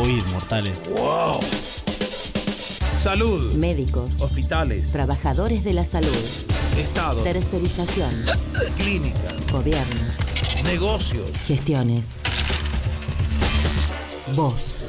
Oíd, mortales. ¡Wow! Salud. Médicos. Hospitales. Trabajadores de la salud. Estado. Tercerización. Clínica. Gobiernos. Negocios. Gestiones. Voz.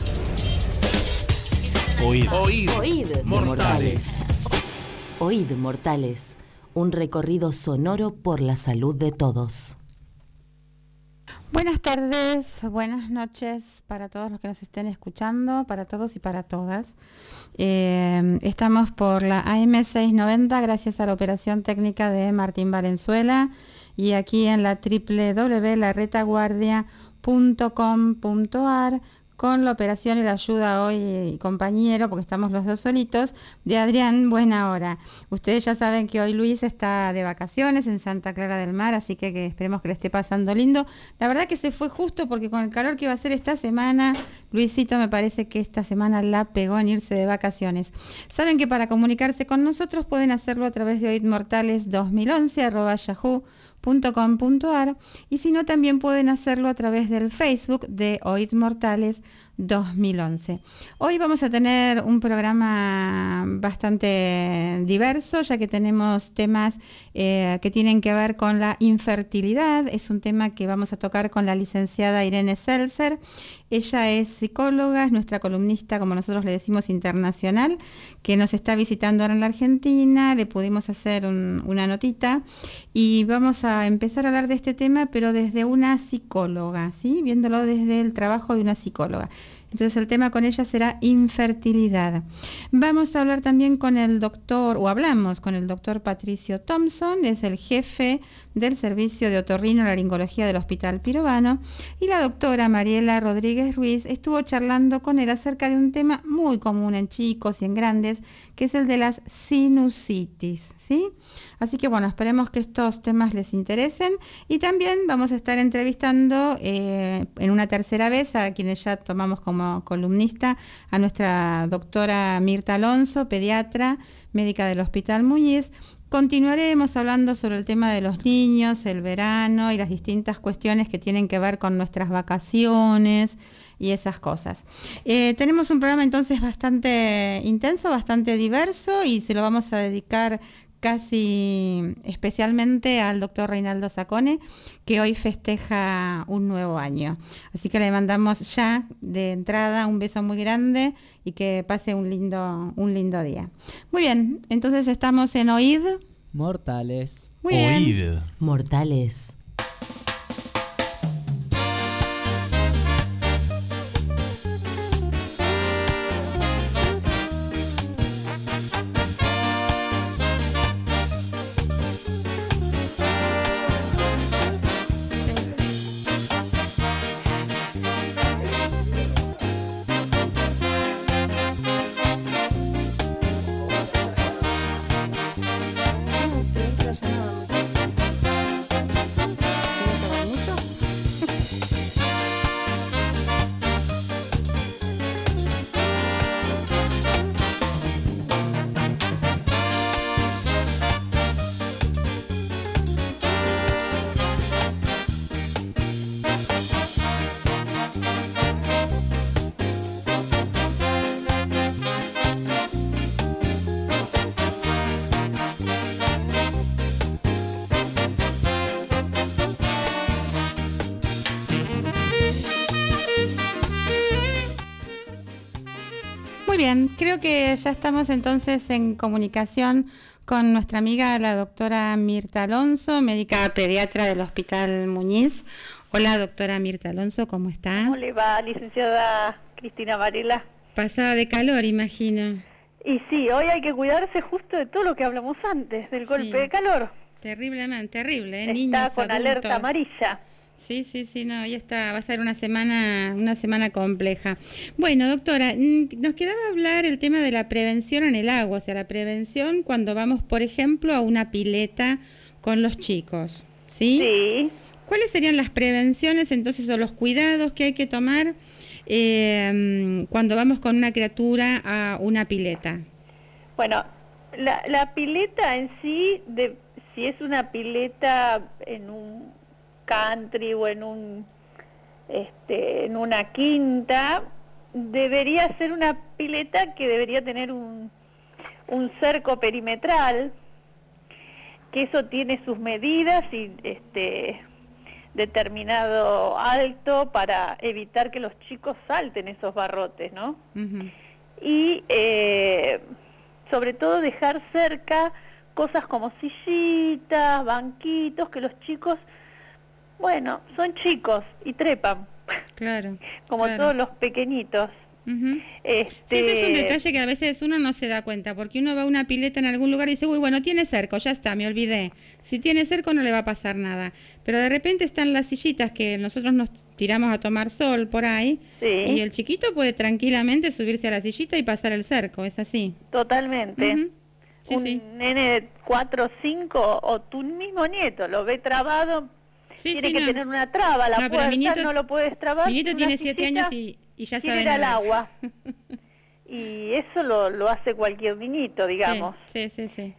Oíd. Oíd. Oíd. Mortales. Oíd, mortales. Un recorrido sonoro por la salud de todos. Buenas tardes, buenas noches para todos los que nos estén escuchando, para todos y para todas. Estamos por la AM 690 gracias a la operación técnica de Martín Valenzuela y aquí en la www.laretaguardia.com.ar con la operación y la ayuda hoy, compañero, porque estamos los dos solitos, de Adrián Buena Hora. Ustedes ya saben que hoy Luis está de vacaciones en Santa Clara del Mar, así que esperemos que le esté pasando lindo. La verdad que se fue justo porque con el calor que va a ser esta semana, Luisito me parece que esta semana la pegó en irse de vacaciones. Saben que para comunicarse con nosotros pueden hacerlo a través de oidmortales2011@yahoo.com.ar y si no también pueden hacerlo a través del Facebook de Oíd Mortales 2011. Hoy vamos a tener un programa bastante diverso, ya que tenemos temas que tienen que ver con la infertilidad. Es un tema que vamos a tocar con la licenciada Irene Seltzer. Ella es psicóloga, es nuestra columnista, como nosotros le decimos, internacional, que nos está visitando ahora en la Argentina. Le pudimos hacer una notita y vamos a empezar a hablar de este tema, pero desde una psicóloga, ¿sí? Viéndolo desde el trabajo de una psicóloga. Entonces el tema con ella será infertilidad. Vamos a hablar también con el doctor, o hablamos con el doctor Patricio Thompson, es el jefe del servicio de otorrinolaringología del Hospital Pirovano, y la doctora Mariela Rodríguez Ruiz estuvo charlando con él acerca de un tema muy común en chicos y en grandes, que es el de las sinusitis, ¿sí? Así que bueno, esperemos que estos temas les interesen y también vamos a estar entrevistando en una tercera vez a quienes ya tomamos como columnista a nuestra doctora Mirta Alonso, pediatra, médica del Hospital Muñiz. Continuaremos hablando sobre el tema de los niños, el verano y las distintas cuestiones que tienen que ver con nuestras vacaciones y esas cosas. Tenemos un programa entonces bastante intenso, bastante diverso y se lo vamos a dedicar casi especialmente al doctor Reinaldo Sacone, que hoy festeja un nuevo año. Así que le mandamos ya de entrada un beso muy grande y que pase un lindo día. Muy bien, entonces estamos en Oíd Mortales. Muy bien. Oíd. Mortales. Muy bien, creo que ya estamos entonces en comunicación con nuestra amiga la doctora Mirta Alonso, médica pediatra del Hospital Muñiz. Hola doctora Mirta Alonso, ¿cómo está? ¿Cómo le va, licenciada Cristina Varela? Pasada de calor, imagino. Y sí, hoy hay que cuidarse justo de todo lo que hablamos antes, del golpe de calor. Terriblemente, terrible, Está niños, con adultos. alerta amarilla. Sí, no, ya está, va a ser una semana compleja. Bueno, doctora, nos quedaba hablar el tema de la prevención en el agua, o sea, la prevención cuando vamos, por ejemplo, a una pileta con los chicos, ¿sí? Sí. ¿Cuáles serían las prevenciones entonces o los cuidados que hay que tomar cuando vamos con una criatura a una pileta? Bueno, la pileta en sí, si es una pileta en un country o en una quinta, debería ser una pileta que debería tener un cerco perimetral, que eso tiene sus medidas y determinado alto para evitar que los chicos salten esos barrotes, ¿no? Ujú. Y sobre todo dejar cerca cosas como sillitas, banquitos, que los chicos, bueno, son chicos y trepan, Claro. como claro. todos los pequeñitos. Ujú. Sí, ese es un detalle que a veces uno no se da cuenta, porque uno va a una pileta en algún lugar y dice, uy, bueno, tiene cerco, ya está, me olvidé. Si tiene cerco no le va a pasar nada. Pero de repente están las sillitas que nosotros nos tiramos a tomar sol por ahí, Sí. y el chiquito puede tranquilamente subirse a la sillita y pasar el cerco, es así. Totalmente. Ujú. Sí, Un sí. nene de 4 o 5 o tu mismo nieto lo ve trabado, Sí, tiene sí, que no. tener una traba, la No, pero mi puerta, nieto- no lo puedes trabar. Mi nieto una tiene 7 sillita, años y ya quiere sabe ir al nadar. agua. Y eso lo hace cualquier niñito, digamos. Sí, sí, sí.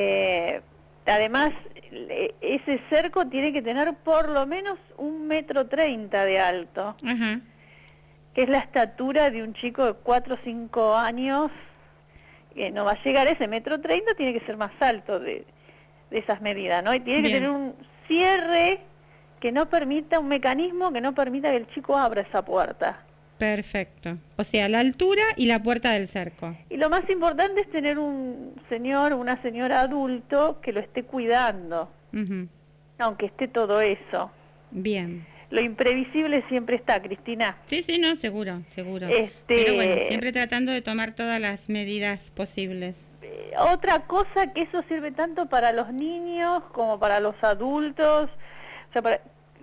Además, ese cerco tiene que tener por lo menos 1,30 m de alto, Ajá. que es la estatura de un chico de 4 o 5 años, que no va a llegar a ese 1,30 m, tiene que ser más alto de esas medidas, ¿no? Y tiene Bien. que tener un cierre que no permita, un mecanismo que no permita que el chico abra esa puerta. Perfecto. O sea, la altura y la puerta del cerco. Y lo más importante es tener un señor o una señora adulto que lo esté cuidando, Ujú. aunque esté todo eso. Bien. Lo imprevisible siempre está, Cristina. Sí, sí, no, seguro, seguro. Este- Pero bueno, siempre tratando de tomar todas las medidas posibles. Otra cosa que eso sirve tanto para los niños como para los adultos, o sea,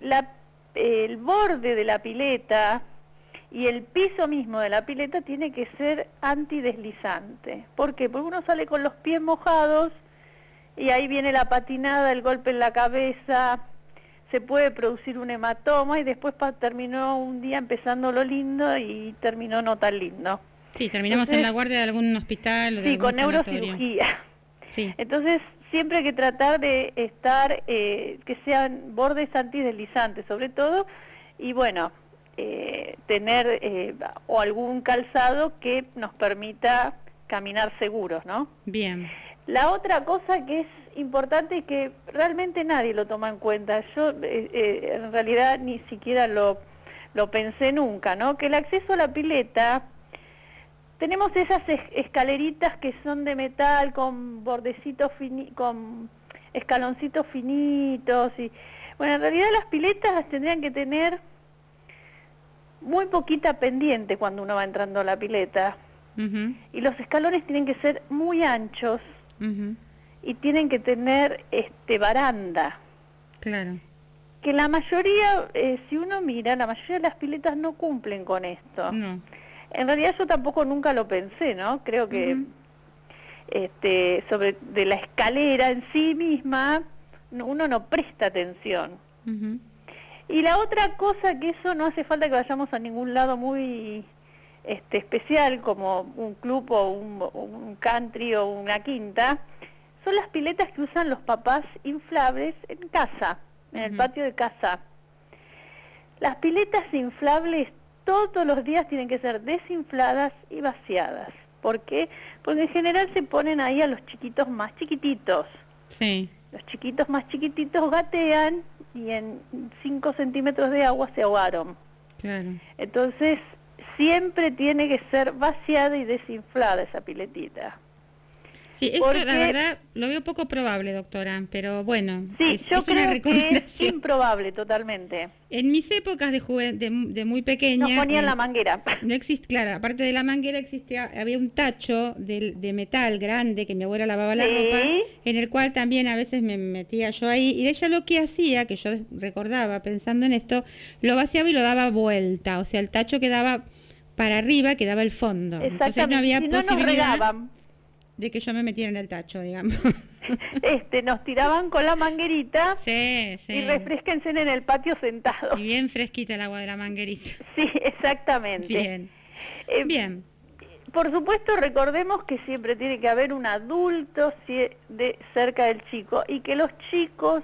el borde de la pileta y el piso mismo de la pileta tiene que ser antideslizante. ¿Por qué? Porque uno sale con los pies mojados y ahí viene la patinada, el golpe en la cabeza, se puede producir un hematoma y después terminó un día empezando lo lindo y terminó no tan lindo. Sí, terminamos Entonces, en la guardia de algún hospital o de Sí, algún con sanatorio. neurocirugía. Sí, Entonces, siempre hay que tratar de estar, que sean bordes antideslizantes sobre todo, y bueno, tener o algún calzado que nos permita caminar seguros, ¿no? bien. La otra cosa que es importante y que realmente nadie lo toma en cuenta, yo en realidad ni siquiera lo pensé nunca, ¿no? Que el acceso a la pileta, tenemos esas escaleritas que son de metal con bordecitos con escaloncitos finitos y bueno, en realidad las piletas tendrían que tener muy poquita pendiente cuando uno va entrando a la pileta Ujú, y los escalones tienen que ser muy anchos ujú, y tienen que tener baranda, claro. que la mayoría, si uno mira, la mayoría de las piletas no cumplen con esto. No. En realidad yo tampoco nunca lo pensé, ¿no? Creo que Ujú. sobre de la escalera en sí misma uno no presta atención. Ujú. Y la otra cosa, que eso no hace falta que vayamos a ningún lado muy especial como un club o un country o una quinta, son las piletas que usan los papás inflables en casa, en el Ujú. patio de casa. Las piletas inflables todos los días tienen que ser desinfladas y vaciadas. ¿Por qué? Porque en general se ponen ahí a los chiquitos más chiquititos. Sí, Los chiquitos más chiquititos gatean y en 5 centímetros de agua se ahogaron. claro. Entonces, siempre tiene que ser vaciada y desinflada esa piletita. Sí, eso Porque- la verdad lo veo poco probable, doctora, pero bueno, Sí, yo es una creo que es recomendación. improbable totalmente. En mis épocas de muy pequeña, Nos ponían la manguera. no existe, claro, aparte de la manguera existía, había un tacho de metal grande que mi abuela lavaba la Sí. ropa, en el cual también a veces me metía yo ahí, y ella lo que hacía, que yo recordaba pensando en esto, lo vaciaba y lo daba vuelta, o sea, el tacho quedaba para arriba, quedaba el fondo. Entonces no Exactamente. había Si no nos posibilidad regaban, de que yo me metiera en el tacho, digamos. nos tiraban con la manguerita Sí, sí. y refresquense en el patio sentados. Y bien fresquita el agua de la manguerita. Sí, exactamente. Bien. Eh, Bien. Por supuesto, recordemos que siempre tiene que haber un adulto cerca del chico y que los chicos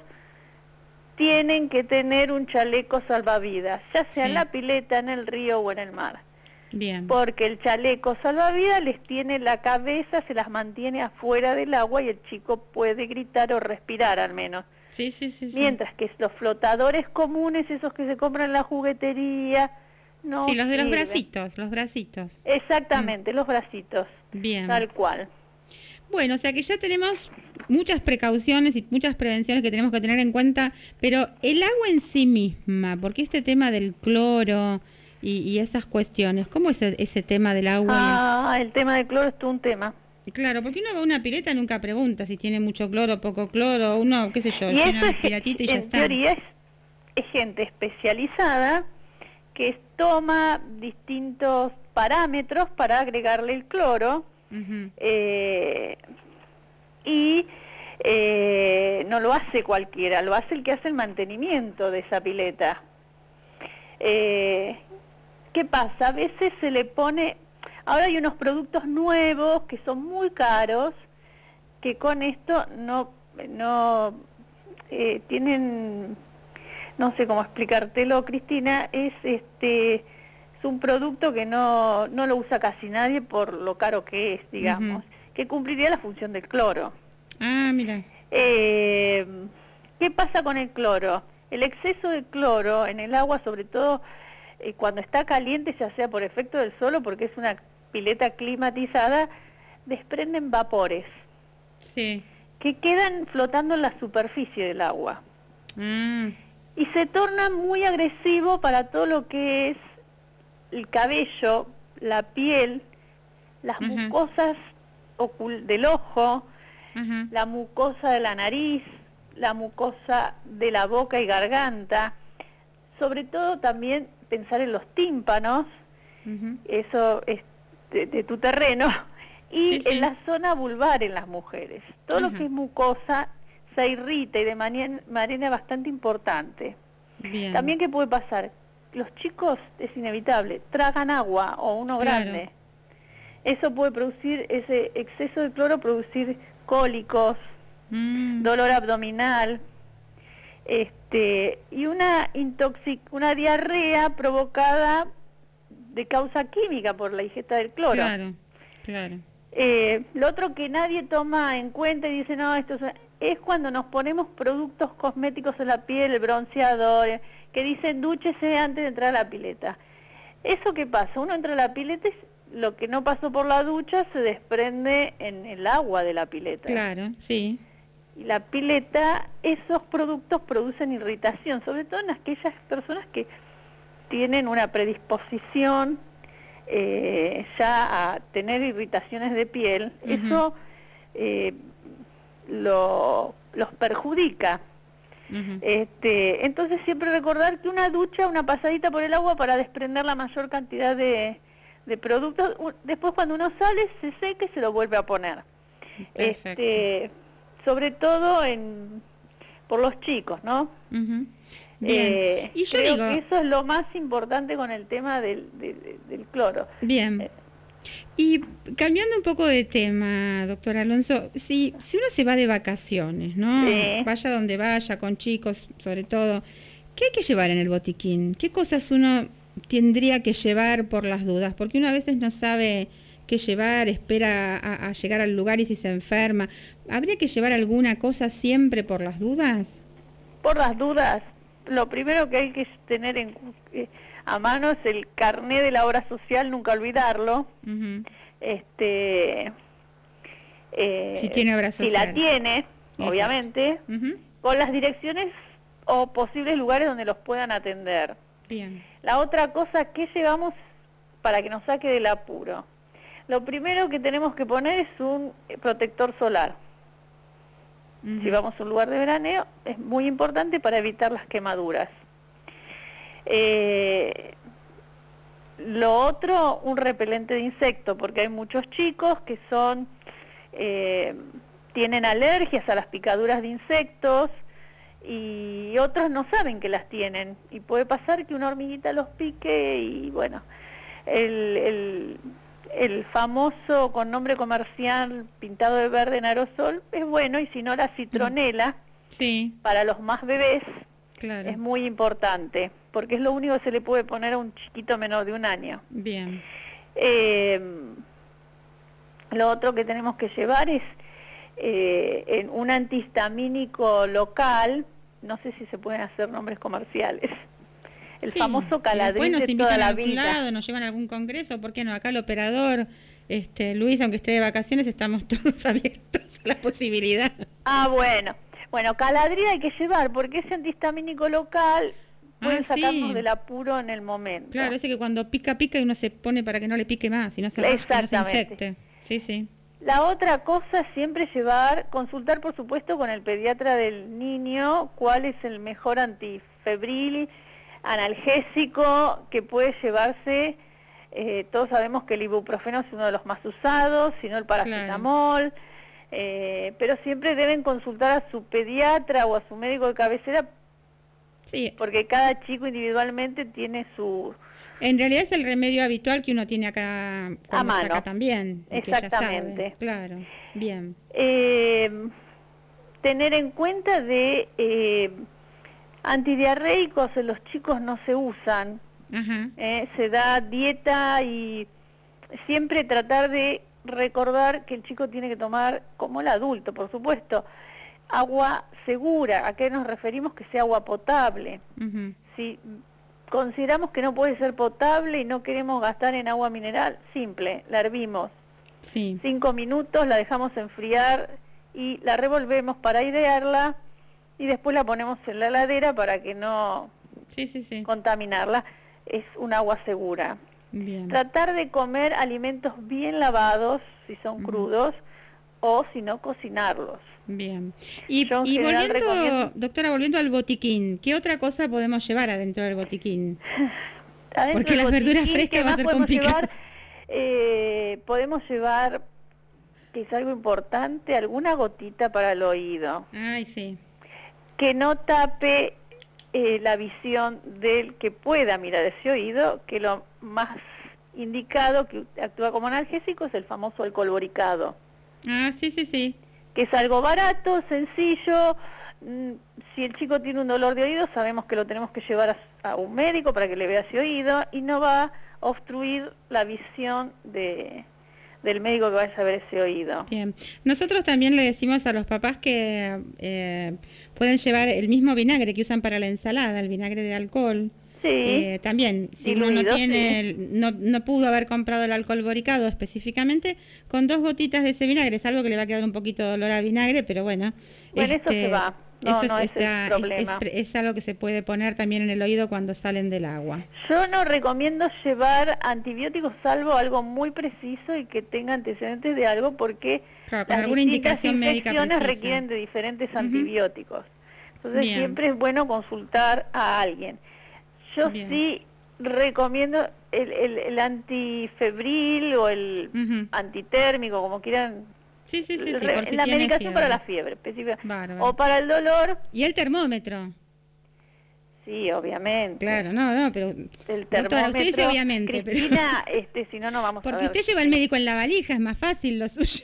tienen que tener un chaleco salvavidas, ya sea en Sí. la pileta, en el río o en el mar. Bien. porque el chaleco salvavidas les tiene la cabeza, se las mantiene afuera del agua y el chico puede gritar o respirar al menos. Sí, sí, sí. Mientras que los flotadores comunes, esos que se compran en la juguetería, no Sí, los de los sirven. bracitos, los bracitos. Exactamente, los bracitos, Bien. tal cual. Bueno, o sea que ya tenemos muchas precauciones y muchas prevenciones que tenemos que tener en cuenta, pero el agua en sí misma, porque este tema del cloro y esas cuestiones, ¿cómo es ese tema del agua? El tema del cloro es todo un tema. Claro, porque uno va a una pileta y nunca pregunta si tiene mucho cloro o poco cloro, uno, qué sé yo, Y llena eso la es, piratita y ya en está. teoría es gente especializada que toma distintos parámetros para agregarle el cloro. Ujú. No lo hace cualquiera, lo hace el que hace el mantenimiento de esa pileta. ¿Qué pasa? A veces se le pone... Ahora hay unos productos nuevos que son muy caros, que con esto no tienen... No sé cómo explicártelo, Cristina, es un producto que no lo usa casi nadie por lo caro que es, digamos, que cumpliría la función del cloro. Ah, mira. ¿Qué pasa con el cloro? El exceso de cloro en el agua, sobre todo cuando está caliente, ya sea por efecto del sol o porque es una pileta climatizada, desprenden vapores Sí. que quedan flotando en la superficie del agua. Y se torna muy agresivo para todo lo que es el cabello, la piel, las mucosas del ojo, la mucosa de la nariz, la mucosa de la boca y garganta, sobre todo también pensar en los tímpanos, eso es de tu terreno, y en la zona vulvar en las mujeres. Todo lo que es mucosa se irrita y de manera bastante importante. Bien. También, ¿qué puede pasar? Los chicos, es inevitable, tragan agua o uno grande. Eso puede producir, ese exceso de cloro, producir cólicos, dolor abdominal, y una diarrea provocada de causa química por la ingesta del cloro. Claro. Lo otro que nadie toma en cuenta y dice, no, esto es cuando nos ponemos productos cosméticos en la piel, el bronceador, que dicen dúchese antes de entrar a la pileta. ¿Eso qué pasa? Uno entra a la pileta y lo que no pasó por la ducha se desprende en el agua de la pileta. Claro, sí. Y la pileta, esos productos producen irritación, sobre todo en aquellas personas que tienen una predisposición ya a tener irritaciones de piel. Eso los perjudica. Entonces siempre recordar que una ducha, una pasadita por el agua para desprender la mayor cantidad de productos, después cuando uno sale se seca y se lo vuelve a poner. Sobre todo por los chicos, ¿no? Bien. Y yo creo digo, que eso es lo más importante con el tema del cloro. Bien. Y cambiando un poco de tema, doctor Alonso, si uno se va de vacaciones, ¿no? Sí. Vaya donde vaya, con chicos sobre todo, ¿qué hay que llevar en el botiquín? ¿Qué cosas uno tendría que llevar por las dudas? Porque uno a veces no sabe qué llevar, espera a llegar al lugar y si se enferma. ¿Habría que llevar alguna cosa siempre por las dudas? Por las dudas, lo primero que hay que tener a mano es el carné de la obra social, nunca olvidarlo. Si tiene obra social. Si la tiene, Exacto. Obviamente, con las direcciones o posibles lugares donde los puedan atender. Bien. La otra cosa, ¿qué llevamos para que nos saque del apuro? Lo primero que tenemos que poner es un protector solar. Si vamos a un lugar de veraneo, es muy importante para evitar las quemaduras. Lo otro, un repelente de insectos, porque hay muchos chicos que tienen alergias a las picaduras de insectos y otros no saben que las tienen. Y puede pasar que una hormiguita los pique y bueno, el famoso con nombre comercial pintado de verde en aerosol es bueno, y si no la citronela, Sí. para los más bebés, Claro. Es muy importante, porque es lo único que se le puede poner a un chiquito menor de 1 año. Bien. Lo otro que tenemos que llevar es en un antihistamínico local, no sé si se pueden hacer nombres comerciales, el Sí, famoso Caladril después nos de invitan toda a la algún vida. lado, nos llevan a algún congreso, ¿por qué no? Acá el operador, Luis, aunque esté de vacaciones, estamos todos abiertos a la posibilidad. Ah, bueno, Caladril hay que llevar, porque ese antihistamínico local puede sacarnos sí. del apuro en el momento. Claro, ese que cuando pica y uno se pone para que no le pique más, y no se rasque, no se Exactamente. infecte. Sí, sí. La otra cosa es siempre consultar por supuesto con el pediatra del niño cuál es el mejor antifebril, analgésico que puede llevarse. Todos sabemos que el ibuprofeno es uno de los más usados, sino el paracetamol, pero siempre deben consultar a su pediatra o a su médico de cabecera, Sí. porque cada chico individualmente tiene su... En realidad es el remedio habitual que uno tiene acá, A mano. está acá también. y que ya Exactamente. sabe. Claro, bien. Tener en cuenta de antidiarreicos en los chicos no se usan, Ajá. se da dieta y siempre tratar de recordar que el chico tiene que tomar, como el adulto por supuesto, agua segura. ¿A qué nos referimos? Que sea agua potable. Ujú. Si consideramos que no puede ser potable y no queremos gastar en agua mineral, simple, la hervimos. Sí. 5 minutos, la dejamos enfriar y la revolvemos para airearla y después la ponemos en la heladera para que no Sí, sí, sí. contaminarla. Es un agua segura. Bien. Tratar de comer alimentos bien lavados, si son crudos, o si no, cocinarlos. Bien. Y Yo en general volviendo, recomiendo- doctora, volviendo al botiquín, ¿qué otra cosa podemos llevar adentro del botiquín? Adentro Porque del las verduras botiquín, frescas ¿qué va a más ser podemos complicado. llevar? Podemos llevar, que es algo importante, alguna gotita para el oído, Ay, sí. que no tape la visión del que pueda mirar ese oído, que lo más indicado que actúa como analgésico es el famoso alcohol boricado, Ah, sí, sí, sí. que es algo barato, sencillo. Si el chico tiene un dolor de oído, sabemos que lo tenemos que llevar a un médico para que le vea ese oído y no va a obstruir la visión del médico que vaya a ver ese oído. Bien. Nosotros también le decimos a los papás que pueden llevar el mismo vinagre que usan para la ensalada, el vinagre de alcohol. Sí, También, si uno no diluido, tiene, no pudo haber comprado el alcohol boricado específicamente, con 2 gotitas de ese vinagre, es algo que le va a quedar un poquito de olor a vinagre, pero bueno. Eso se va, no es el está, problema. es algo que se puede poner también en el oído cuando salen del agua. Yo no recomiendo llevar antibióticos salvo algo muy preciso y que tenga antecedentes de algo, porque Claro, con las alguna distintas indicación médica infecciones precisa. requieren de diferentes antibióticos. Entonces Bien. siempre es bueno consultar a alguien. Yo Bien. sí recomiendo el antifebril o el Ujú. antitérmico, como quieran, Sí, sí, sí, sí, por si la tiene medicación fiebre. para la fiebre específica. Bárbaro. O para el dolor, Y el termómetro. sí, obviamente. Claro, no, pero... El Doctora, termómetro, usted dice obviamente, Cristina, si no, no vamos a porque ver. usted lleva el médico en la valija, es más fácil lo suyo.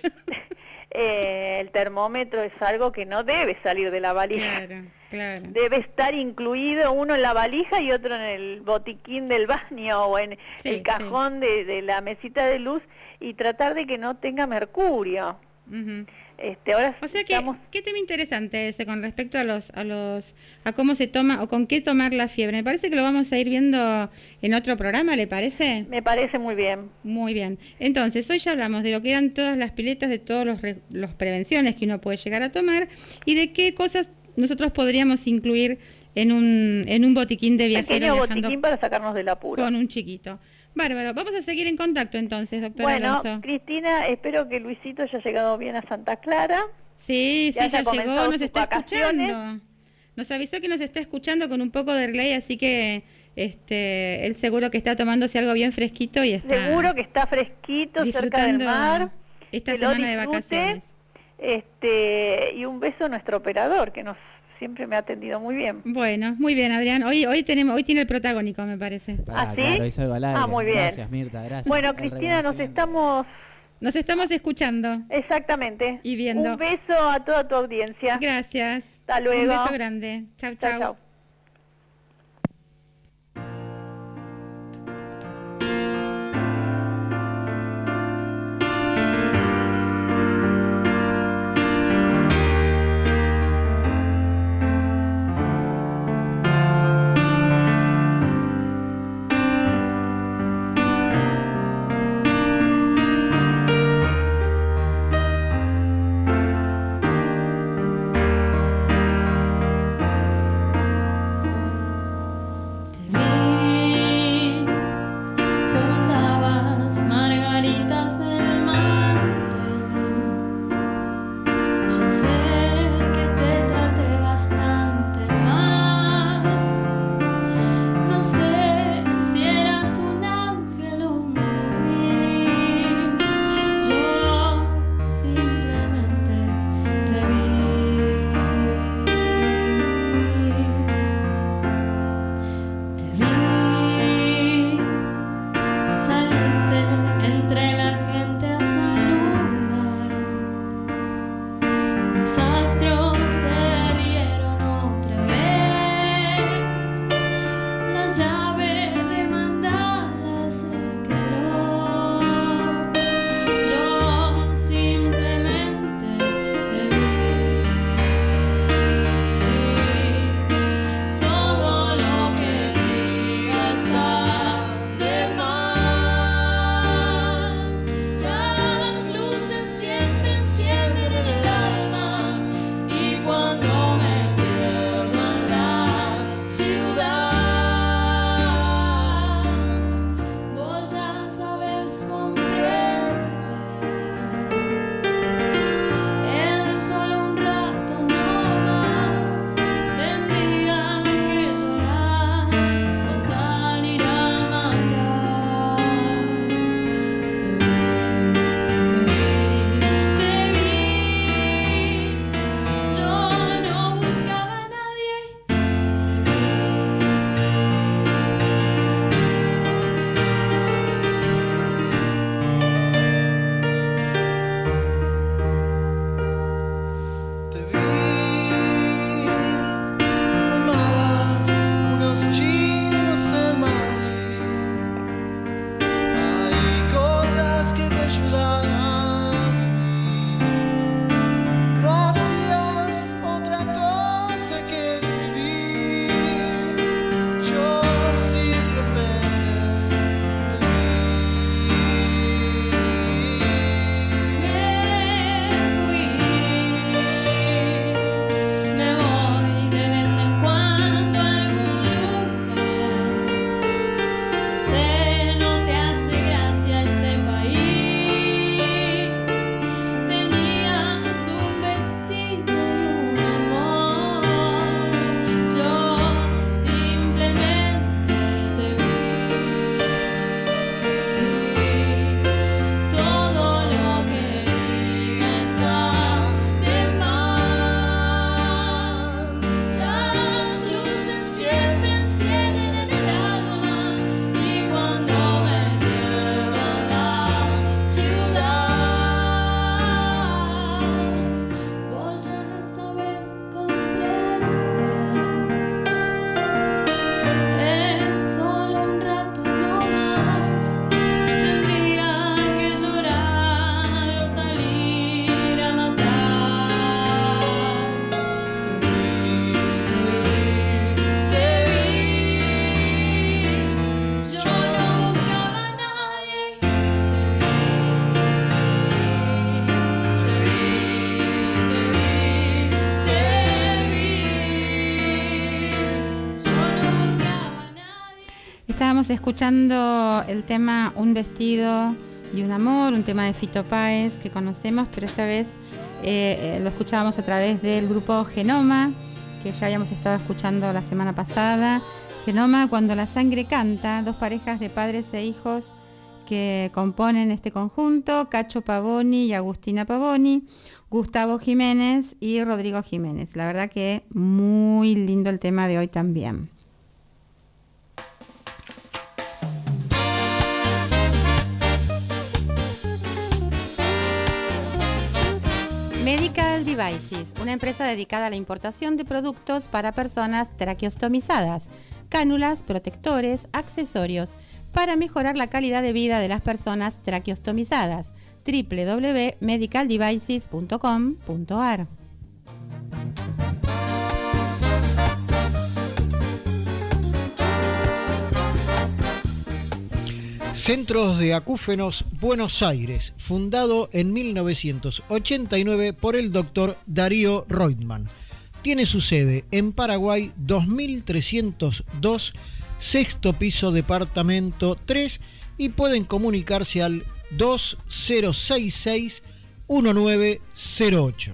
El termómetro es algo que no debe salir de la valija. Claro, claro. Debe estar incluido uno en la valija y otro en el botiquín del baño o en Sí, el cajón de la mesita de luz, y tratar de que no tenga mercurio. Ujú. Ahora O sea que, estamos... qué tema interesante ese con respecto a cómo se toma o con qué tomar la fiebre. Me parece que lo vamos a ir viendo en otro programa, ¿le parece? Me parece muy bien. Muy bien. Entonces, hoy ya hablamos de lo que eran todas las piletas, de todas las prevenciones que uno puede llegar a tomar y de qué cosas nosotros podríamos incluir en un botiquín de viajero Pequeño viajando botiquín para sacarnos del apuro. con un chiquito. Bárbaro. Vamos a seguir en contacto entonces, doctora Bueno, Alonso. Cristina, espero que Luisito haya llegado bien a Santa Clara. Sí, ya sí, ya haya llegó, comenzado nos sus está vacaciones. escuchando. Nos avisó que nos está escuchando con un poco de relay, así que él seguro que está tomándose algo bien fresquito y está Seguro que está fresquito cerca del disfrutando mar. esta que lo semana de disfrute. vacaciones. Y un beso a nuestro operador, que siempre me ha atendido muy bien. Bueno, muy bien, Adrián. Hoy tiene el protagónico, me parece. ¿Ah, sí? Claro, hoy salgo al aire. Ah, muy bien. Gracias, Mirta, gracias. Bueno, El Cristina, nos reconocimiento. Nos estamos escuchando. Exactamente. Y viendo. Un beso a toda tu audiencia. Gracias. Hasta luego. Un beso grande. Chau, Chao, chau. chao. Estábamos escuchando el tema Un vestido y un amor, un tema de Fito Páez que conocemos, pero esta vez lo escuchábamos a través del grupo Genoma, que ya habíamos estado escuchando la semana pasada. Genoma, Cuando la sangre canta, dos parejas de padres e hijos que componen este conjunto, Cacho Pavoni y Agustina Pavoni, Gustavo Jiménez y Rodrigo Jiménez. La verdad que muy lindo el tema de hoy también. Medical Devices, una empresa dedicada a la importación de productos para personas traqueostomizadas, cánulas, protectores, accesorios, para mejorar la calidad de vida de las personas traqueostomizadas. www.medicaldevices.com.ar. Centros de Acúfenos Buenos Aires, fundado en 1989 por el doctor Darío Reutemann. Tiene su sede en Paraguay 2302, sexto piso, departamento 3, y pueden comunicarse al 2066-1908.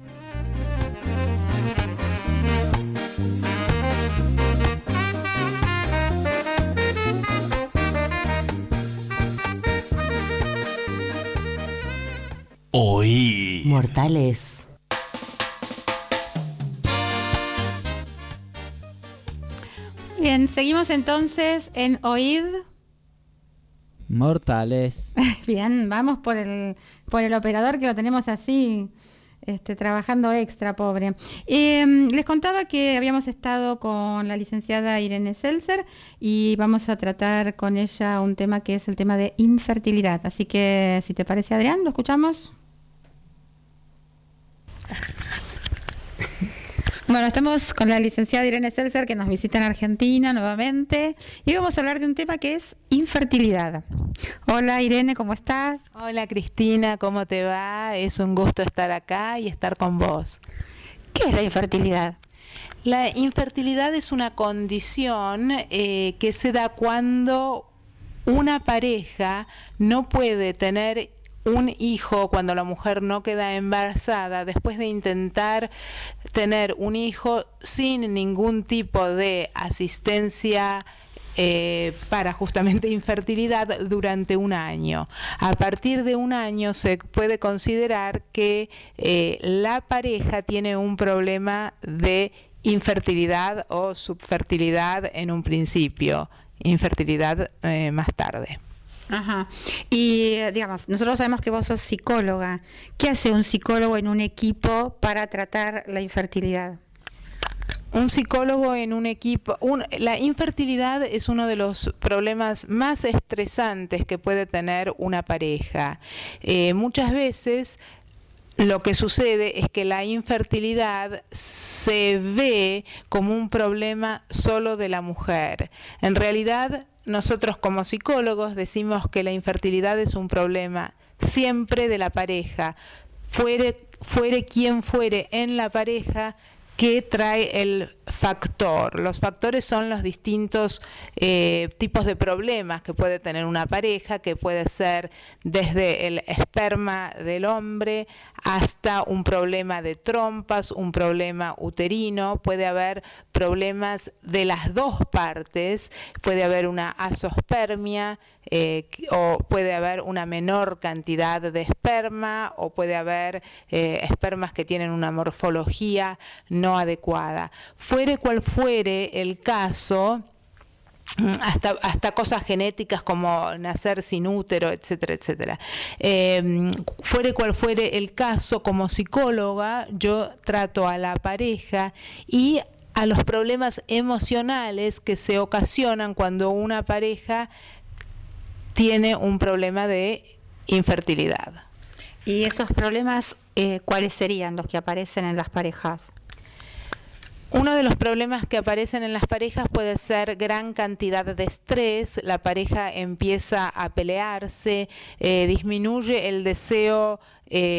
Oíd Mortales. Bien, seguimos entonces en Oíd Mortales. Bien, vamos por el operador que lo tenemos así, trabajando extra, pobre. Les contaba que habíamos estado con la licenciada Irene Seltzer y vamos a tratar con ella un tema que es el tema de infertilidad. Así que, si te parece, Adrián, ¿lo escuchamos? Bueno, estamos con la licenciada Irene Seltzer, que nos visita en Argentina nuevamente, y vamos a hablar de un tema que es infertilidad. Hola Irene, ¿cómo estás? Hola Cristina, ¿cómo te va? Es un gusto estar acá y estar con vos. ¿Qué es la infertilidad? La infertilidad es una condición que se da cuando una pareja no puede tener un hijo, cuando la mujer no queda embarazada, después de intentar tener un hijo sin ningún tipo de asistencia para justamente infertilidad durante un año. A partir de un año se puede considerar que la pareja tiene un problema de infertilidad o subfertilidad en un principio, infertilidad más tarde. Ajá. Y digamos, nosotros sabemos que vos sos psicóloga. ¿Qué hace un psicólogo en un equipo para tratar la infertilidad? Un psicólogo en un equipo, la infertilidad es uno de los problemas más estresantes que puede tener una pareja. Muchas veces lo que sucede es que la infertilidad se ve como un problema solo de la mujer. En realidad, nosotros como psicólogos decimos que la infertilidad es un problema siempre de la pareja, fuere quien fuere en la pareja que trae el factor. Los factores son los distintos tipos de problemas que puede tener una pareja, que puede ser desde el esperma del hombre hasta un problema de trompas, un problema uterino. Puede haber problemas de las dos partes, puede haber una azospermia, o puede haber una menor cantidad de esperma, o puede haber espermas que tienen una morfología no adecuada. Fuere cual fuere el caso, hasta cosas genéticas como nacer sin útero, etcétera, etcétera. Fuere cual fuere el caso, como psicóloga yo trato a la pareja y a los problemas emocionales que se ocasionan cuando una pareja tiene un problema de infertilidad. ¿Y esos problemas cuáles serían los que aparecen en las parejas? Uno de los problemas que aparecen en las parejas puede ser gran cantidad de estrés. La pareja empieza a pelearse, disminuye el deseo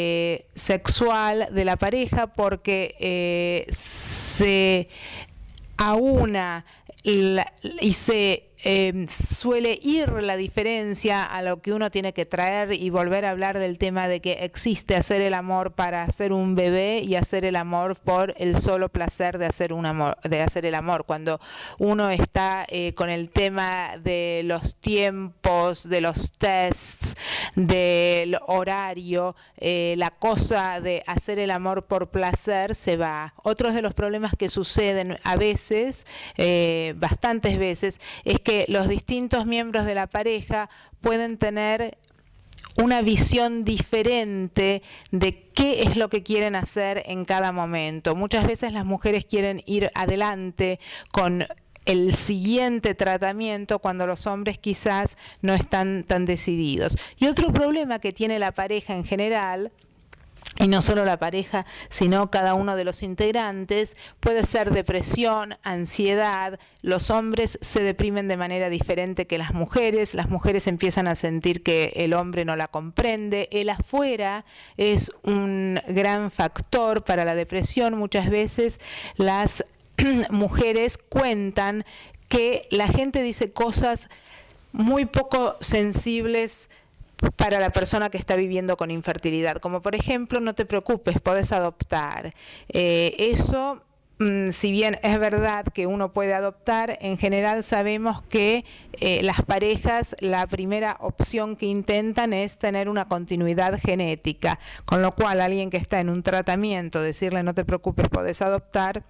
sexual de la pareja porque a una y se suele ir la diferencia a lo que uno tiene que traer y volver a hablar del tema de que existe hacer el amor para hacer un bebé y hacer el amor por el solo placer de hacer el amor. Cuando uno está con el tema de los tiempos, de los tests, del horario, la cosa de hacer el amor por placer se va. Otros de los problemas que suceden a veces, bastantes veces, es que los distintos miembros de la pareja pueden tener una visión diferente de qué es lo que quieren hacer en cada momento. Muchas veces las mujeres quieren ir adelante con el siguiente tratamiento cuando los hombres quizás no están tan decididos. Y otro problema que tiene la pareja en general, y no solo la pareja, sino cada uno de los integrantes, puede ser depresión, ansiedad. Los hombres se deprimen de manera diferente que las mujeres empiezan a sentir que el hombre no la comprende. El afuera es un gran factor para la depresión. Muchas veces las mujeres cuentan que la gente dice cosas muy poco sensibles para la persona que está viviendo con infertilidad, como por ejemplo, no te preocupes, podés adoptar. Eso, si bien es verdad que uno puede adoptar, en general sabemos que las parejas, la primera opción que intentan es tener una continuidad genética, con lo cual alguien que está en un tratamiento, decirle no te preocupes, podés adoptar,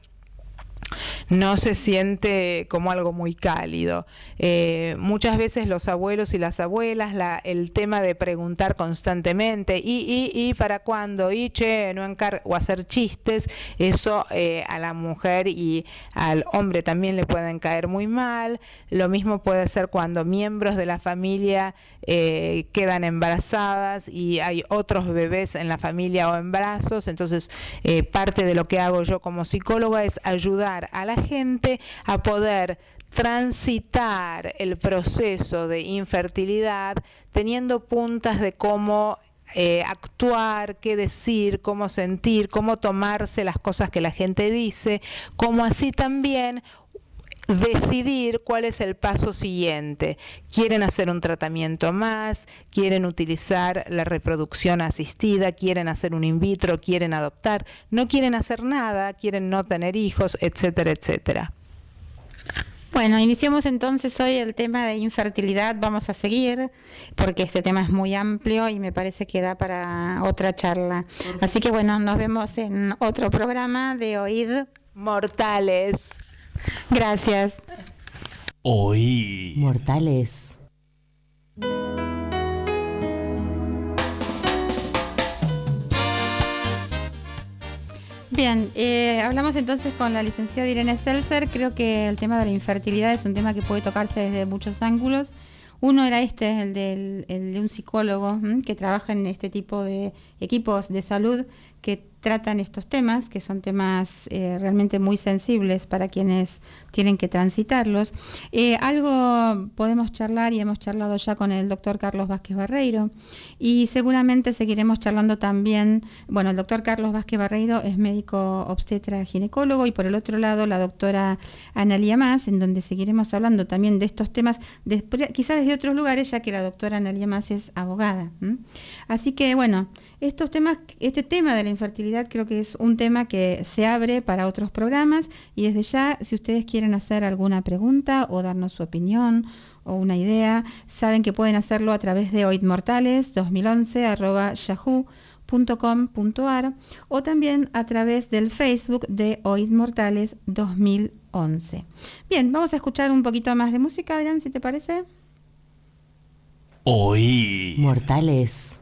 no se siente como algo muy cálido. Muchas veces los abuelos y las abuelas, el tema de preguntar constantemente y para cuándo, y che, no o hacer chistes, eso a la mujer y al hombre también le pueden caer muy mal. Lo mismo puede ser cuando miembros de la familia quedan embarazadas y hay otros bebés en la familia o en brazos. Entonces parte de lo que hago yo como psicóloga es ayudar a la gente a poder transitar el proceso de infertilidad teniendo puntas de cómo actuar, qué decir, cómo sentir, cómo tomarse las cosas que la gente dice, como así también decidir cuál es el paso siguiente. ¿Quieren hacer un tratamiento más? ¿Quieren utilizar la reproducción asistida? ¿Quieren hacer un in vitro? ¿Quieren adoptar? ¿No quieren hacer nada? ¿Quieren no tener hijos? Etcétera, etcétera. Bueno, iniciamos entonces hoy el tema de infertilidad. Vamos a seguir porque este tema es muy amplio y me parece que da para otra charla. Así que bueno, nos vemos en otro programa de Oíd Mortales. Gracias. Oíd Mortales. Bien, hablamos entonces con la licenciada Irene Seltzer. Creo que el tema de la infertilidad es un tema que puede tocarse desde muchos ángulos. Uno era el de un psicólogo que trabaja en este tipo de equipos de salud que tratan estos temas, que son temas realmente muy sensibles para quienes tienen que transitarlos. Algo podemos charlar y hemos charlado ya con el doctor Carlos Vázquez Barreiro y seguramente seguiremos charlando también. Bueno, el doctor Carlos Vázquez Barreiro es médico obstetra ginecólogo y por el otro lado la doctora Analía Mas, en donde seguiremos hablando también de estos temas, quizás desde otros lugares, ya que la doctora Analía Mas es abogada. Así que bueno, este tema de la infertilidad creo que es un tema que se abre para otros programas y desde ya, si ustedes quieren hacer alguna pregunta o darnos su opinión o una idea, saben que pueden hacerlo a través de oidmortales2011@yahoo.com.ar o también a través del Facebook de Oíd Mortales 2011. Bien, vamos a escuchar un poquito más de música, Adrián, si te parece. Oíd Mortales.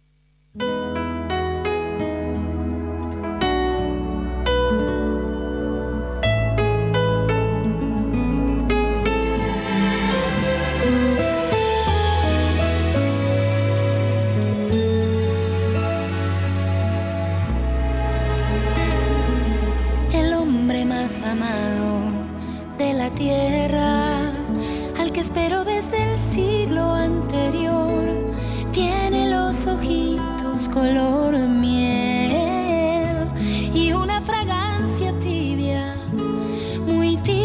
El hombre más amado de la tierra, al que espero desde el siglo anterior, tiene los ojitos color miel y una fragancia tibia, muy tibia.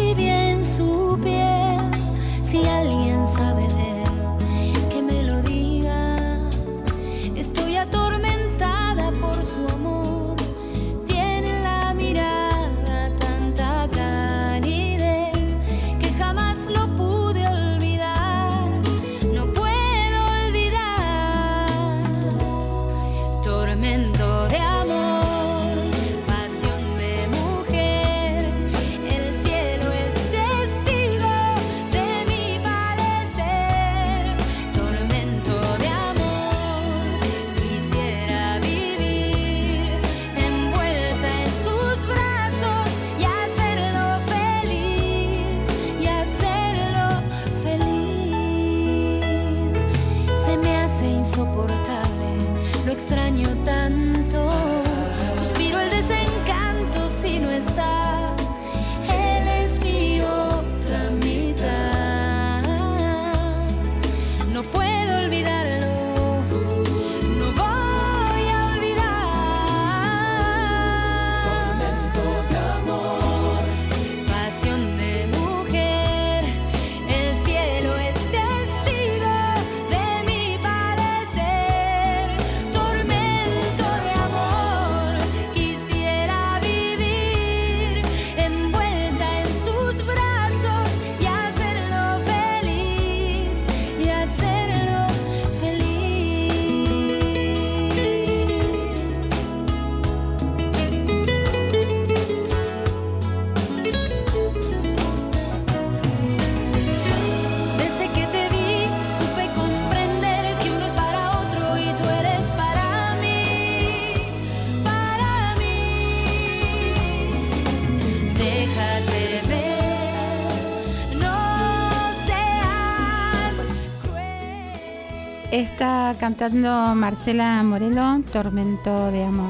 Está cantando Marcela Morelo, Tormento de Amor.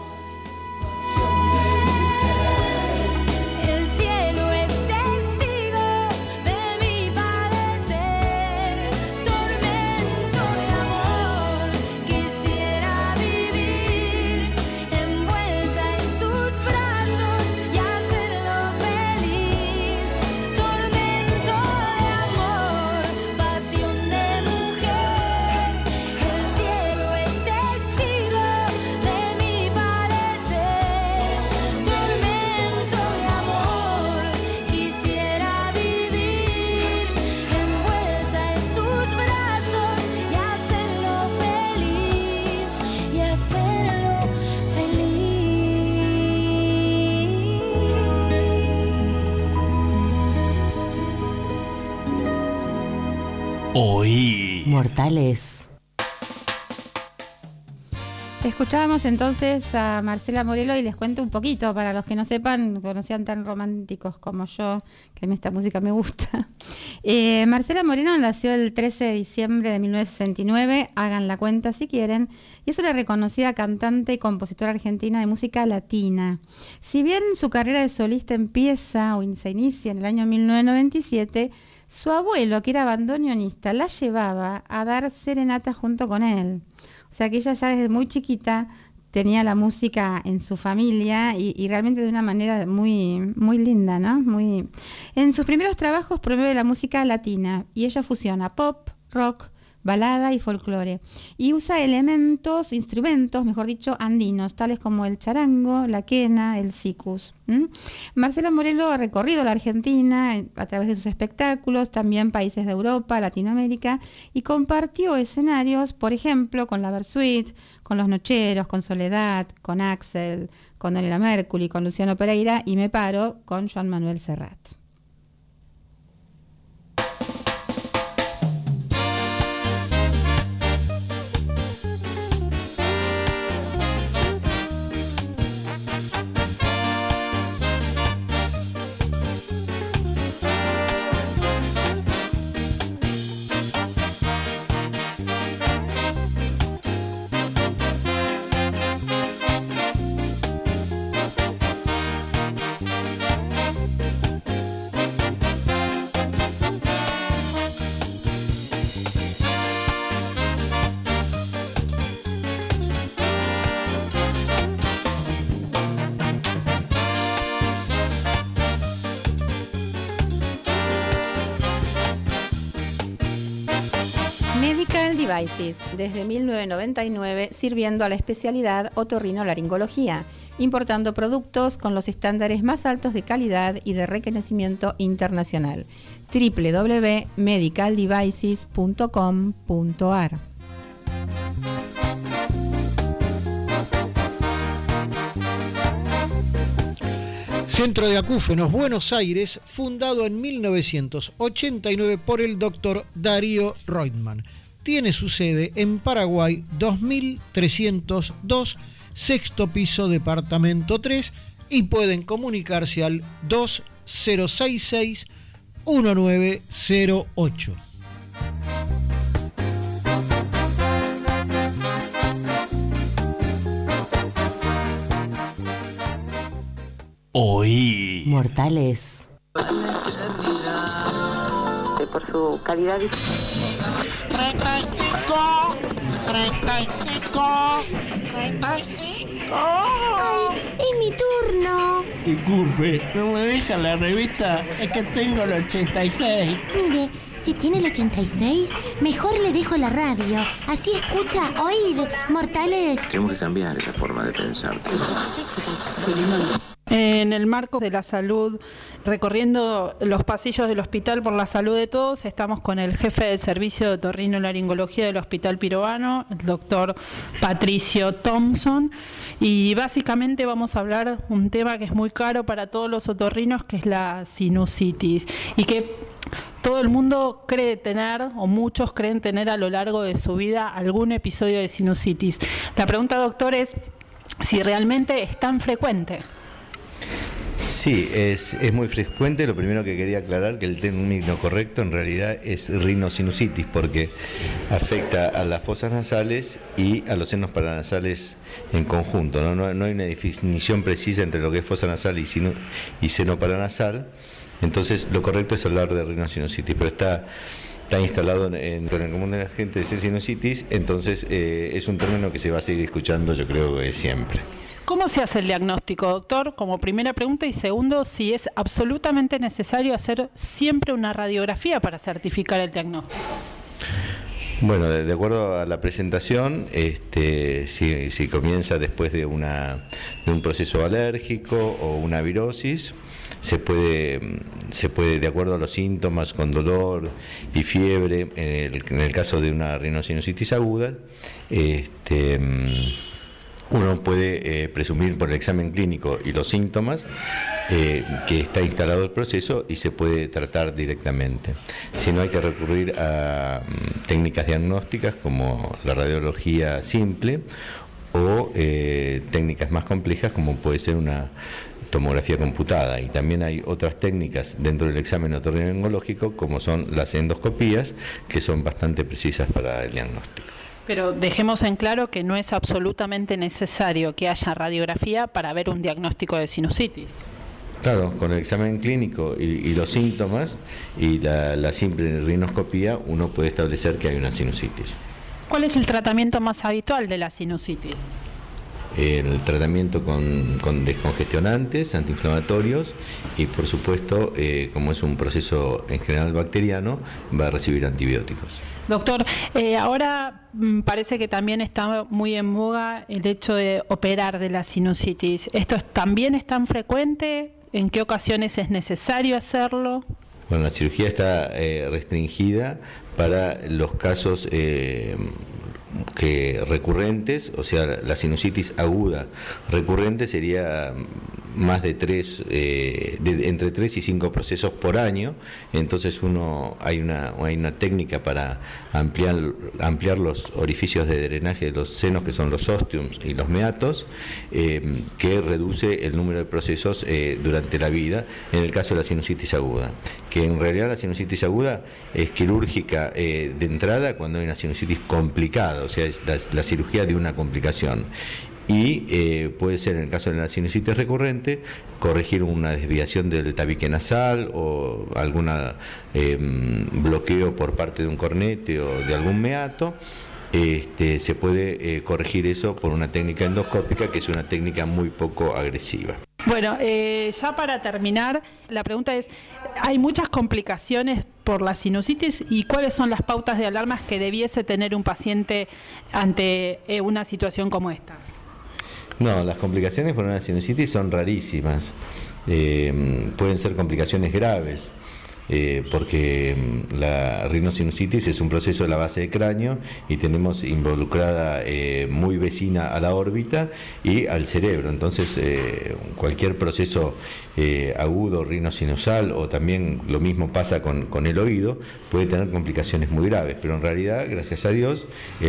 El cielo es testigo de mi padecer, tormento de amor. Quisiera vivir envuelta en sus brazos y hacerlo feliz. Tormento de amor, pasión de mujer. El cielo es testigo de mi padecer, tormento de amor. Quisiera vivir envuelta en sus brazos y hacerlo feliz, y hacerlo feliz. Oí. Mortales. Escuchábamos entonces a Marcela Morelo y les cuento un poquito, para los que no sepan, o no sean tan románticos como yo, que a mí esta música me gusta. Marcela Morelo nació el 13 de diciembre de 1969, hagan la cuenta si quieren, y es una reconocida cantante y compositora argentina de música latina. Si bien su carrera de solista empieza o se inicia en el año 1997, su abuelo, que era bandoneonista, la llevaba a dar serenata junto con él. O sea que ella ya desde muy chiquita tenía la música en su familia y realmente de una manera muy, muy linda, ¿no? En sus primeros trabajos promueve la música latina y ella fusiona pop, rock, balada y folclore. Y usa instrumentos, mejor dicho, andinos, tales como el charango, la quena, el sikus. Marcela Morelo ha recorrido la Argentina a través de sus espectáculos, también países de Europa, Latinoamérica, y compartió escenarios, por ejemplo, con la Versuit, con Los Nocheros, con Soledad, con Axel, con Daniela Mercury, con Luciano Pereira, y Me Paro, con Joan Manuel Serrat. Medical Devices, desde 1999 sirviendo a la especialidad otorrinolaringología, importando productos con los estándares más altos de calidad y de reconocimiento internacional. www.medicaldevices.com.ar. Centro de Acúfenos Buenos Aires, fundado en 1989 por el doctor Darío Reutemann. Tiene su sede en Paraguay 2302, sexto piso, departamento 3, y pueden comunicarse al 2066-1908. Oí. Mortales. Por su calidad. 35. ¡Ay! ¡Es mi turno! Disculpe, ¿no me deja la revista? Es que tengo el 86. Mire, si tiene el 86, mejor le dejo la radio. Así escucha, oíd, mortales. Tenemos que cambiar esa forma de pensar. En el marco de la salud, recorriendo los pasillos del Hospital por la Salud de Todos, estamos con el jefe del servicio de otorrinolaringología del Hospital Pirovano, el doctor Patricio Thompson, y básicamente vamos a hablar un tema que es muy caro para todos los otorrinos, que es la sinusitis, y que todo el mundo cree tener, o muchos creen tener a lo largo de su vida, algún episodio de sinusitis. La pregunta, doctor, es si realmente es tan frecuente. Sí, es muy frecuente. Lo primero que quería aclarar, que el término correcto en realidad es rinosinusitis, porque afecta a las fosas nasales y a los senos paranasales en conjunto, ¿no? No hay una definición precisa entre lo que es fosa nasal y seno paranasal. Entonces lo correcto es hablar de rinosinusitis, pero está instalado en el común de la gente decir sinusitis, entonces es un término que se va a seguir escuchando, yo creo, siempre. ¿Cómo se hace el diagnóstico, doctor? Como primera pregunta, y segundo, si es absolutamente necesario hacer siempre una radiografía para certificar el diagnóstico. Bueno, de acuerdo a la presentación, si comienza después de un proceso alérgico o una virosis, se puede, de acuerdo a los síntomas, con dolor y fiebre, en el caso de una rinosinusitis aguda, uno puede presumir por el examen clínico y los síntomas que está instalado el proceso y se puede tratar directamente. Si no, hay que recurrir a técnicas diagnósticas como la radiología simple o técnicas más complejas como puede ser una tomografía computada, y también hay otras técnicas dentro del examen otorrinolaringológico como son las endoscopías, que son bastante precisas para el diagnóstico. Pero dejemos en claro que no es absolutamente necesario que haya radiografía para ver un diagnóstico de sinusitis. Claro, con el examen clínico y los síntomas y la simple rinoscopía uno puede establecer que hay una sinusitis. ¿Cuál es el tratamiento más habitual de la sinusitis? El tratamiento con descongestionantes, antiinflamatorios y, por supuesto, como es un proceso en general bacteriano, va a recibir antibióticos. Doctor, ahora parece que también está muy en boga el hecho de operar de la sinusitis. ¿Esto también es tan frecuente? ¿En qué ocasiones es necesario hacerlo? Bueno, la cirugía está restringida para los casos recurrentes, o sea, la sinusitis aguda recurrente sería más de entre 3 y 5 procesos por año. Entonces hay una técnica para ampliar los orificios de drenaje de los senos, que son los ostiums y los meatos, que reduce el número de procesos durante la vida, en el caso de la sinusitis aguda, que en realidad la sinusitis aguda es quirúrgica de entrada cuando hay una sinusitis complicada, o sea, es la cirugía de una complicación. Y puede ser, en el caso de la sinusitis recurrente, corregir una desviación del tabique nasal o algún bloqueo por parte de un cornete o de algún meato. Se puede corregir eso por una técnica endoscópica, que es una técnica muy poco agresiva. Bueno, ya para terminar, la pregunta es, ¿hay muchas complicaciones por la sinusitis y cuáles son las pautas de alarmas que debiese tener un paciente ante una situación como esta? No, las complicaciones por una sinusitis son rarísimas. Pueden ser complicaciones graves, porque la rinosinusitis es un proceso de la base del cráneo y tenemos involucrada muy vecina a la órbita y al cerebro. Entonces, cualquier proceso agudo rinosinusal, o también lo mismo pasa con el oído, puede tener complicaciones muy graves, pero en realidad, gracias a Dios,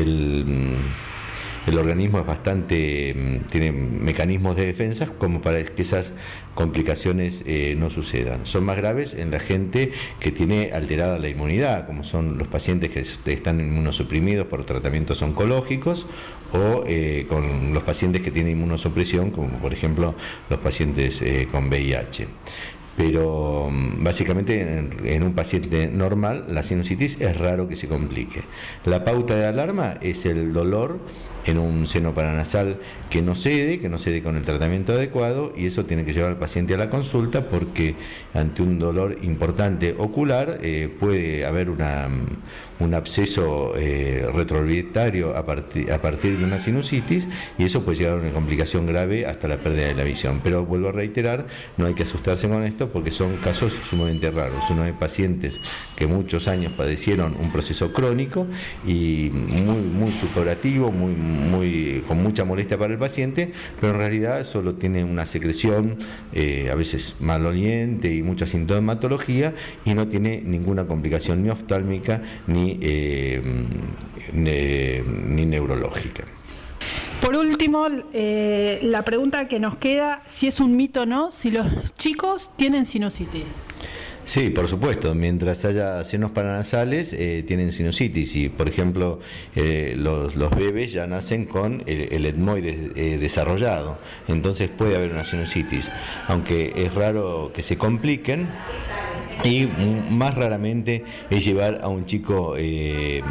el organismo es tiene mecanismos de defensa como para que esas complicaciones no sucedan. Son más graves en la gente que tiene alterada la inmunidad, como son los pacientes que están inmunosuprimidos por tratamientos oncológicos, o con los pacientes que tienen inmunosupresión, como por ejemplo los pacientes con VIH. Pero básicamente en un paciente normal la sinusitis es raro que se complique. La pauta de alarma es el dolor en un seno paranasal que no cede con el tratamiento adecuado, y eso tiene que llevar al paciente a la consulta, porque ante un dolor importante ocular puede haber un absceso retroorbitario a partir de una sinusitis, y eso puede llevar a una complicación grave hasta la pérdida de la visión. Pero vuelvo a reiterar, no hay que asustarse con esto, porque son casos sumamente raros. Uno de pacientes que muchos años padecieron un proceso crónico y muy superativo, con mucha molestia para el paciente, pero en realidad solo tiene una secreción a veces maloliente y mucha sintomatología, y no tiene ninguna complicación ni oftálmica ni neurológica. Por último, la pregunta que nos queda, si es un mito o no, si los chicos tienen sinusitis. Sí, por supuesto. Mientras haya senos paranasales, tienen sinusitis. Y, por ejemplo, los bebés ya nacen con el etmoide desarrollado. Entonces puede haber una sinusitis. Aunque es raro que se compliquen. Y más raramente es llevar a un chico de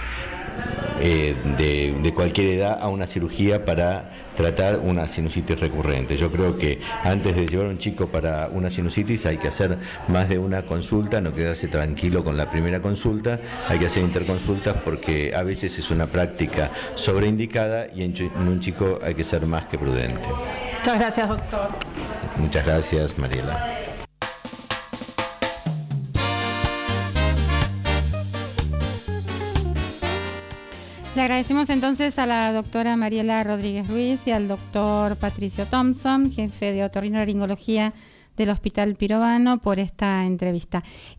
cualquier edad a una cirugía para tratar una sinusitis recurrente. Yo creo que antes de llevar a un chico para una sinusitis hay que hacer más de una consulta, no quedarse tranquilo con la primera consulta, hay que hacer interconsultas porque a veces es una práctica sobreindicada y en un chico hay que ser más que prudente. Muchas gracias, doctor. Muchas gracias, Mariela. Le agradecemos entonces a la doctora Mariela Rodríguez Ruiz y al doctor Patricio Thompson, jefe de otorrinolaringología del Hospital Pirovano, por esta entrevista.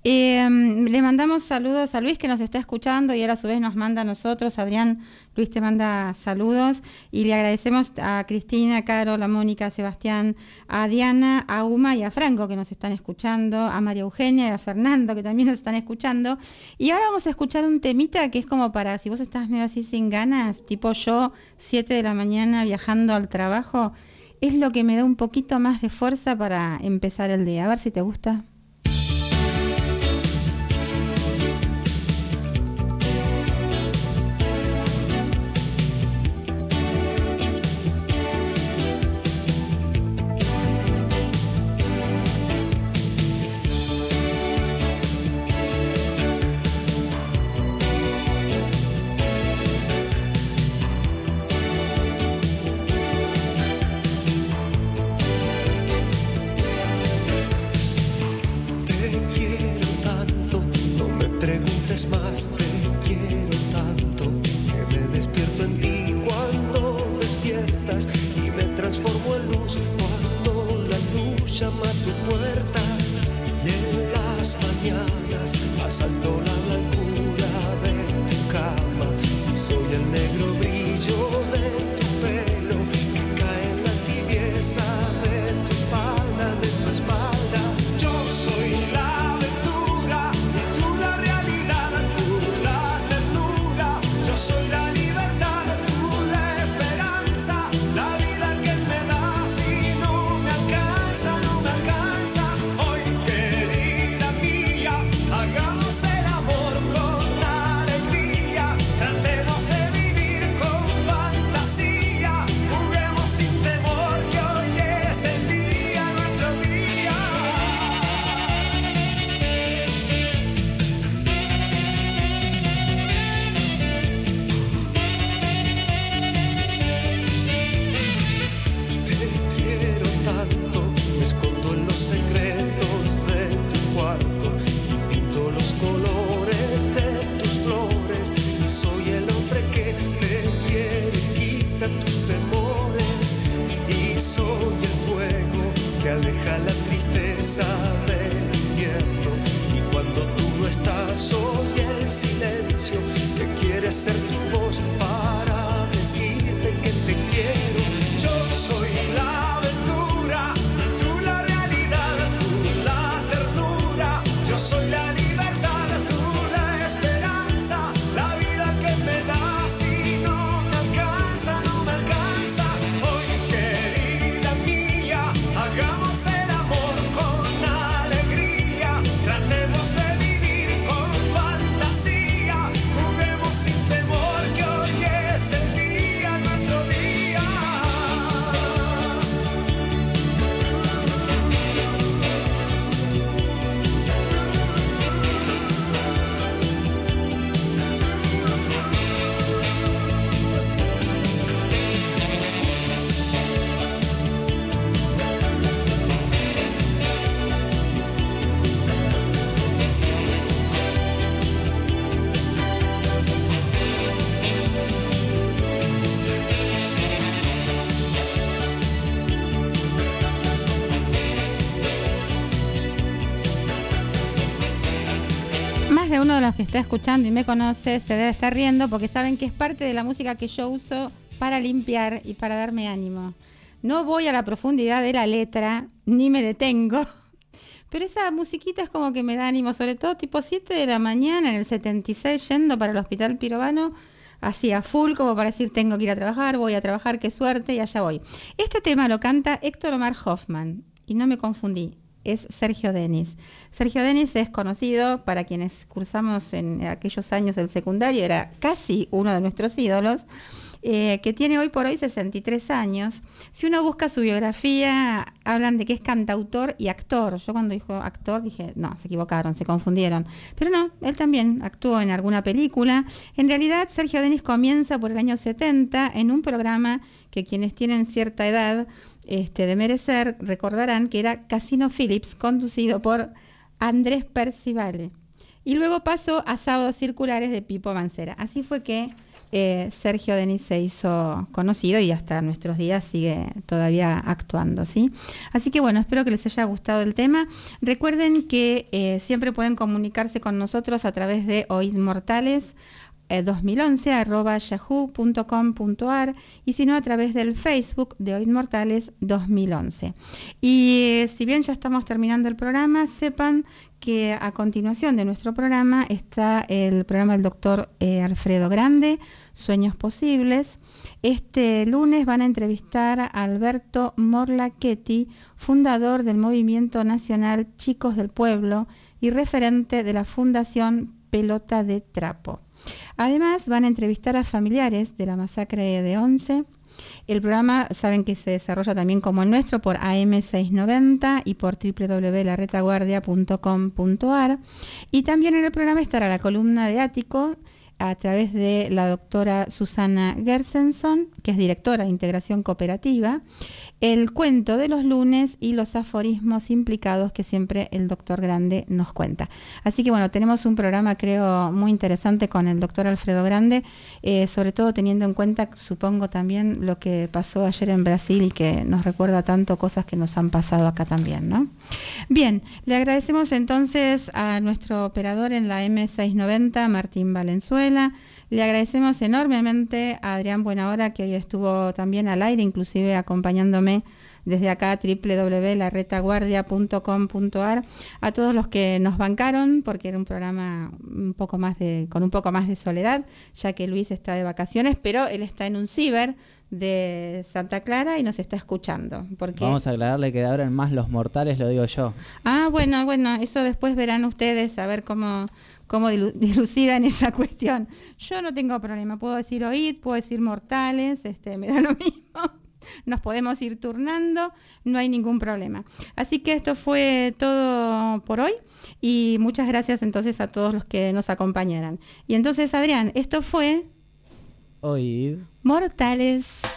Le mandamos saludos a Luis, que nos está escuchando, y él a su vez nos manda a nosotros. Adrián, Luis te manda saludos, y le agradecemos a Cristina, a Carol, a Mónica, a Sebastián, a Diana, a Uma y a Franco, que nos están escuchando, a María Eugenia y a Fernando, que también nos están escuchando. Y ahora vamos a escuchar un temita que es como para, si vos estás medio así sin ganas, tipo yo, 7 de la mañana viajando al trabajo, es lo que me da un poquito más de fuerza para empezar el día. A ver si te gusta. Uno de los que está escuchando y me conoce se debe estar riendo porque saben que es parte de la música que yo uso para limpiar y para darme ánimo. No voy a la profundidad de la letra, ni me detengo, pero esa musiquita es como que me da ánimo, sobre todo tipo 7 de la mañana en el 76, yendo para el Hospital Pirovano, así a full, como para decir, tengo que ir a trabajar, voy a trabajar, qué suerte, y allá voy. Este tema lo canta Héctor Omar Hoffman, y no me confundí, es Sergio Denis. Sergio Denis es conocido, para quienes cursamos en aquellos años del secundario, era casi uno de nuestros ídolos, que tiene hoy por hoy 63 años. Si uno busca su biografía, hablan de que es cantautor y actor. Yo cuando dijo actor dije, no, se equivocaron, se confundieron. Pero no, él también actuó en alguna película. En realidad, Sergio Denis comienza por el año 70 en un programa que quienes tienen cierta edad de merecer recordarán que era Casino Phillips, conducido por Andrés Percivale. Y luego pasó a Sábados Circulares de Pipo Mancera. Así fue que Sergio Denis se hizo conocido y hasta nuestros días sigue todavía actuando, ¿sí? Así que bueno, espero que les haya gustado el tema. Recuerden que siempre pueden comunicarse con nosotros a través de oidmortales 2011@yahoo.com.ar y si no a través del Facebook de Oidmortales 2011. Y si bien ya estamos terminando el programa, sepan que a continuación de nuestro programa está el programa del doctor Alfredo Grande, Sueños Posibles. Este lunes van a entrevistar a Alberto Morlachetti, fundador del Movimiento Nacional Chicos del Pueblo y referente de la Fundación Pelota de Trapo. Además van a entrevistar a familiares de la masacre de Once. El programa saben que se desarrolla también como el nuestro por AM690 y por www.laretaguardia.com.ar, y también en el programa estará la columna de Ático a través de la doctora Susana Gersenson, que es directora de Integración Cooperativa, el cuento de los lunes y los aforismos implicados que siempre el doctor Grande nos cuenta. Así que bueno, tenemos un programa creo muy interesante con el doctor Alfredo Grande, sobre todo teniendo en cuenta, supongo también, lo que pasó ayer en Brasil y que nos recuerda tanto cosas que nos han pasado acá también, ¿no? Bien, le agradecemos entonces a nuestro operador en la M690, Martín Valenzuela. Le agradecemos enormemente a Adrián Buenahora, que hoy estuvo también al aire, inclusive acompañándome desde acá, www.laretaguardia.com.ar, a todos los que nos bancaron, porque era un programa con un poco más de soledad, ya que Luis está de vacaciones, pero él está en un ciber de Santa Clara y nos está escuchando. Porque... Vamos a aclararle que ahora en Más los Mortales lo digo yo. Ah, bueno, eso después verán ustedes, a ver cómo dilucidan esa cuestión. Yo no tengo problema, puedo decir oíd, puedo decir mortales, me da lo mismo. Nos podemos ir turnando, no hay ningún problema. Así que esto fue todo por hoy y muchas gracias entonces a todos los que nos acompañaran. Y entonces, Adrián, esto fue Oíd Mortales.